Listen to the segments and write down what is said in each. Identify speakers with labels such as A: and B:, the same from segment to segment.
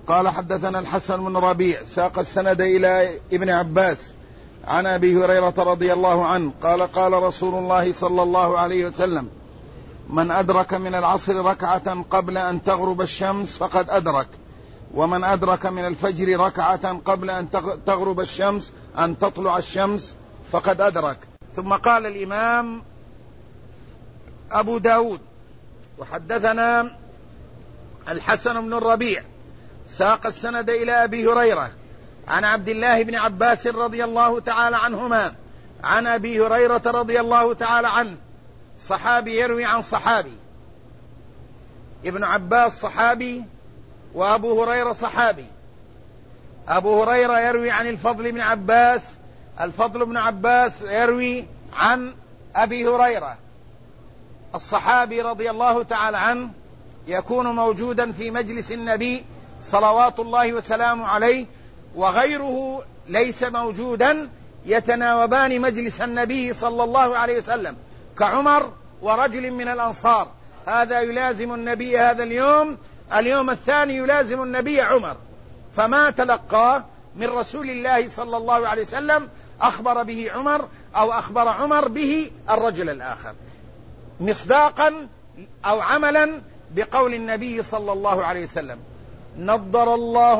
A: قال حدثنا الحسن بن ربيع ساق السند إلى ابن عباس عن أبي هريرة رضي الله عنه قال قال رسول الله صلى الله عليه وسلم: من أدرك من العصر ركعة قبل أن تغرب الشمس فقد أدرك، ومن أدرك من الفجر ركعة قبل أن تغرب الشمس أن تطلع الشمس فقد أدرك. ثم قال الإمام أبو داود: وحدثنا الحسن بن الربيع ساق السند إلى أبي هريرة عن عبد الله بن عباس رضي الله تعالى عنهما عن أبي هريرة رضي الله تعالى عنه، صحابي يروي عن صحابي، ابن عباس صحابي وأبو هريرة صحابي. أبو هريرة يروي عن الفضل بن عباس، الفضل بن عباس يروي عن أبي هريرة. الصحابي رضي الله تعالى عنه يكون موجودا في مجلس النبي صلوات الله وسلامه عليه، وغيره ليس موجودا، يتناوبان مجلس النبي صلى الله عليه وسلم، كعمر ورجل من الأنصار، هذا يلازم النبي هذا اليوم الثاني يلازم النبي عمر، فما تلقاه من رسول الله صلى الله عليه وسلم أخبر به عمر أو أخبر عمر به الرجل الآخر، مصداقا أو عملا بقول النبي صلى الله عليه وسلم: نضر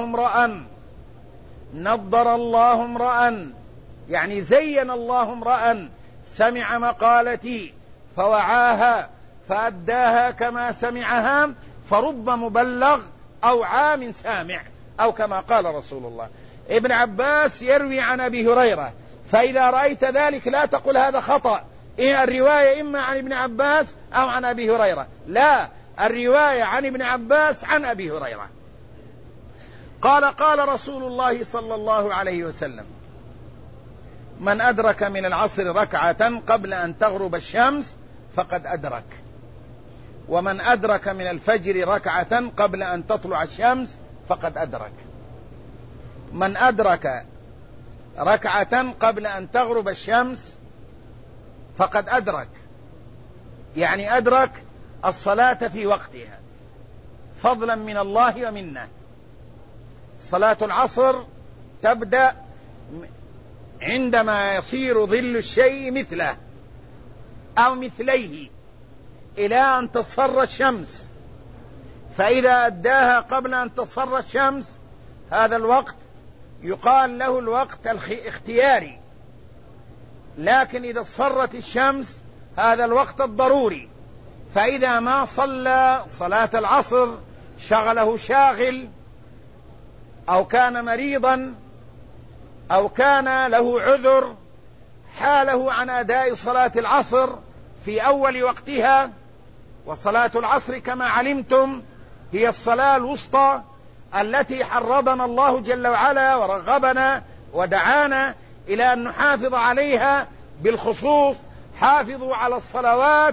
A: الله امرأ، يعني زين الله امرأ سمع مقالتي فوعاها فأداها كما سمعها، فرب مبلغ أو عام سامع، أو كما قال رسول الله. ابن عباس يروي عن أبي هريرة، فإذا رأيت ذلك لا تقل هذا خطأ، الرواية إما عن ابن عباس أو عن أبي هريرة، لا، الرواية عن ابن عباس عن أبي هريرة. قال قال رسول الله صلى الله عليه وسلم: من أدرك من العصر ركعة قبل أن تغرب الشمس فقد أدرك، ومن أدرك من الفجر ركعة قبل أن تطلع الشمس فقد أدرك. من أدرك ركعة قبل أن تغرب الشمس فقد أدرك، يعني أدرك الصلاة في وقتها فضلا من الله ومنه. صلاة العصر تبدأ عندما يصير ظل الشيء مثله أو مثليه إلى أن تصفر الشمس، فإذا أداها قبل أن تصفر الشمس هذا الوقت يقال له الوقت الاختياري، لكن إذا اصفرت الشمس هذا الوقت الضروري. فإذا ما صلى صلاة العصر شغله شاغل أو كان مريضا أو كان له عذر حاله عن أداء صلاة العصر في أول وقتها، وصلاة العصر كما علمتم هي الصلاة الوسطى التي حرضنا الله جل وعلا ورغبنا ودعانا إلى أن نحافظ عليها بالخصوص: حافظوا على الصلوات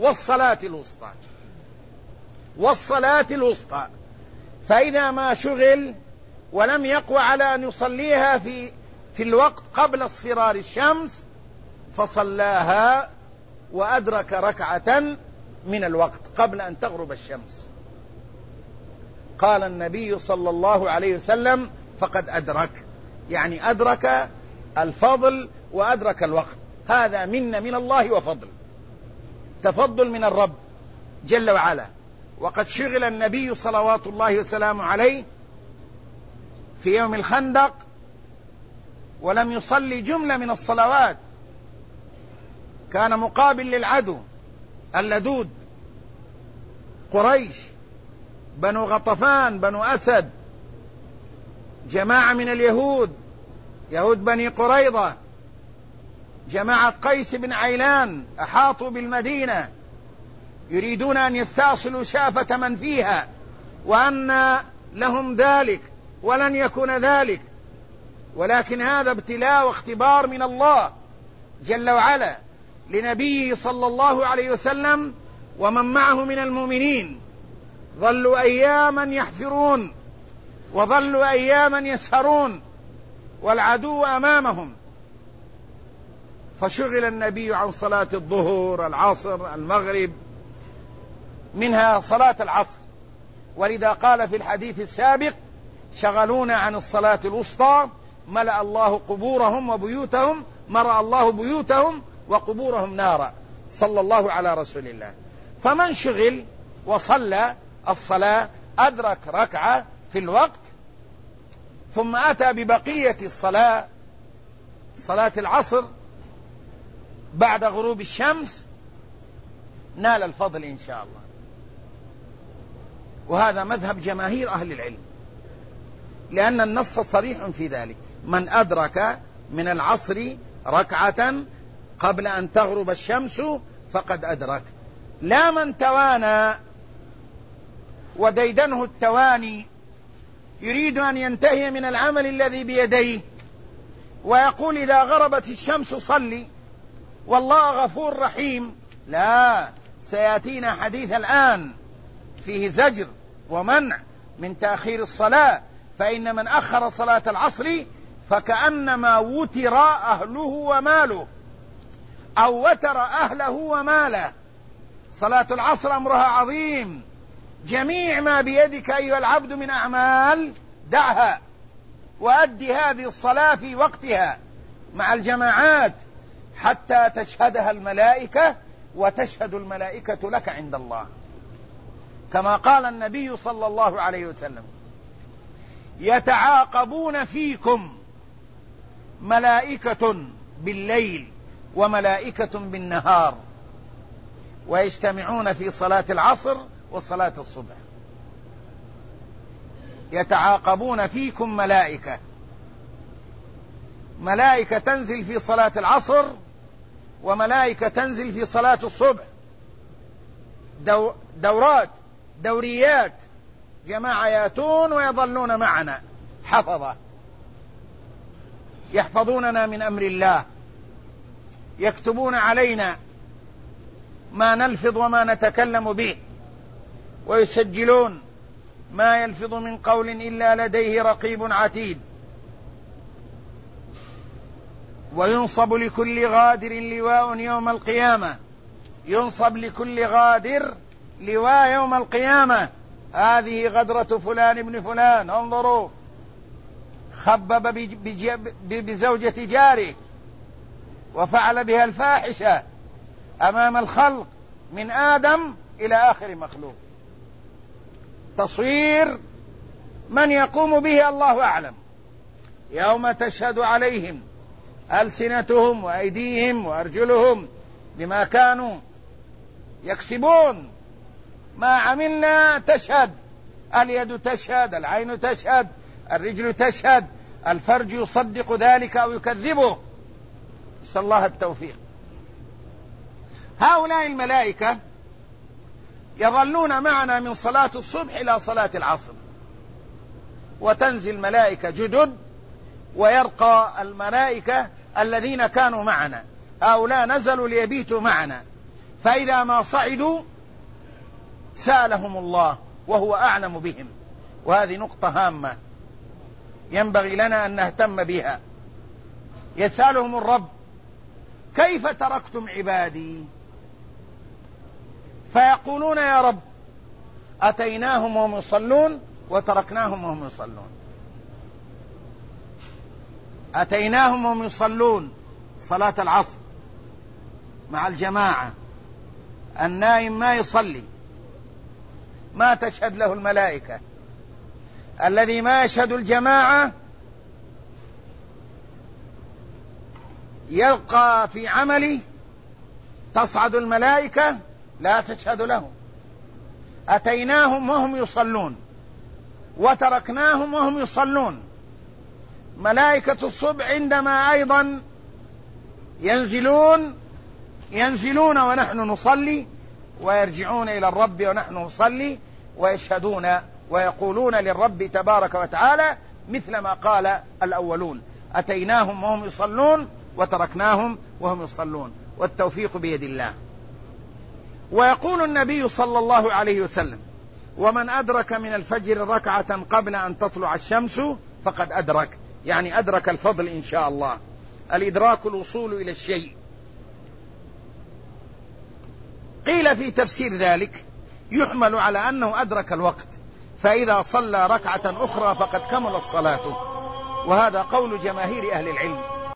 A: والصلاة الوسطى. فإذا ما شغل ولم يقوى على أن يصليها في الوقت قبل اصفرار الشمس فصلاها وأدرك ركعة من الوقت قبل أن تغرب الشمس. قال النبي صلى الله عليه وسلم: فقد أدرك، يعني أدرك الفضل وأدرك الوقت. هذا من الله وفضل، تفضل من الرب جل وعلا. وقد شغل النبي صلوات الله وسلامه عليه في يوم الخندق ولم يصلي جملة من الصلوات، كان مقابل للعدو اللدود قريش، بنو غطفان، بنو أسد، جماعة من اليهود، يهود بني قريظة، جماعة قيس بن عيلان أحاطوا بالمدينة يريدون أن يستأصلوا شافة من فيها، وأن لهم ذلك ولن يكون ذلك، ولكن هذا ابتلاء واختبار من الله جل وعلا لنبيه صلى الله عليه وسلم ومن معه من المؤمنين. ظلوا أياما يحفرون وظلوا أياما يسهرون والعدو أمامهم، فشغل النبي عن صلاة الظهر، العصر، المغرب، منها صلاة العصر. ولذا قال في الحديث السابق: شغلونا عن الصلاة الوسطى ملأ الله قبورهم وبيوتهم، مرأ الله بيوتهم وقبورهم نارا. صلى الله على رسول الله. فمن شغل وصلى الصلاة أدرك ركعة في الوقت ثم أتى ببقية الصلاة، صلاة العصر بعد غروب الشمس، نال الفضل إن شاء الله. وهذا مذهب جماهير أهل العلم، لأن النص صريح في ذلك: من أدرك من العصر ركعة قبل أن تغرب الشمس فقد أدرك. لا من توانى وديدنه التواني يريد أن ينتهي من العمل الذي بيديه ويقول إذا غربت الشمس صلي والله غفور رحيم. لا، سيأتينا حديث الآن فيه زجر ومنع من تأخير الصلاة، فإن من أخر صلاة العصر فكأنما وتر أهله وماله، أو وتر أهله وماله. صلاة العصر أمرها عظيم، جميع ما بيدك أيها العبد من أعمال دعها وأدي هذه الصلاة في وقتها مع الجماعات حتى تشهدها الملائكة، وتشهد الملائكة لك عند الله، كما قال النبي صلى الله عليه وسلم: يتعاقبون فيكم ملائكة بالليل وملائكة بالنهار ويجتمعون في صلاة العصر وصلاة الصبح. يتعاقبون فيكم ملائكة تنزل في صلاة العصر وملائكة تنزل في صلاة الصبح، دوريات، جماعة ياتون ويظلون معنا حفظة، يحفظوننا من أمر الله، يكتبون علينا ما نلفظ وما نتكلم به، ويسجلون ما يلفظ من قول إلا لديه رقيب عتيد. وينصب لكل غادر لواء يوم القيامة، ينصب لكل غادر لواء يوم القيامة: هذه غدرة فلان ابن فلان، انظروا، خبب بزوجة جاره وفعل بها الفاحشة أمام الخلق من آدم إلى آخر مخلوق. تصوير من يقوم به الله أعلم. يوم تشهد عليهم ألسنتهم وأيديهم وأرجلهم بما كانوا يكسبون. ما عملنا تشهد، اليد تشهد، العين تشهد، الرجل تشهد، الفرج يصدق ذلك أو يكذبه. نسأل الله التوفيق. هؤلاء الملائكة يظلون معنا من صلاة الصبح إلى صلاة العصر، وتنزل ملائكة جدد ويرقى الملائكة الذين كانوا معنا. هؤلاء نزلوا ليبيتوا معنا، فإذا ما صعدوا سألهم الله وهو أعلم بهم. وهذه نقطة هامة ينبغي لنا أن نهتم بها. يسألهم الرب: كيف تركتم عبادي؟ فيقولون: يا رب أتيناهم وهم يصلون وتركناهم وهم يصلون. أتيناهم وهم يصلون صلاة العصر مع الجماعة، النائم ما يصلي ما تشهد له الملائكة، الذي ما يشهد الجماعة يلقى في عمله تصعد الملائكة لا تشهد له. أتيناهم وهم يصلون وتركناهم وهم يصلون. ملائكة الصبح عندما أيضا ينزلون ونحن نصلي، ويرجعون إلى الرب ونحن نصلي، ويشهدون ويقولون للرب تبارك وتعالى مثل ما قال الأولون: أتيناهم وهم يصلون وتركناهم وهم يصلون. والتوفيق بيد الله. ويقول النبي صلى الله عليه وسلم: ومن أدرك من الفجر ركعة قبل أن تطلع الشمس فقد أدرك، يعني أدرك الفضل إن شاء الله. الإدراك الوصول إلى الشيء. قيل في تفسير ذلك يحمل على أنه أدرك الوقت، فإذا صلى ركعة أخرى فقد كملت صلاته، وهذا قول جماهير أهل العلم.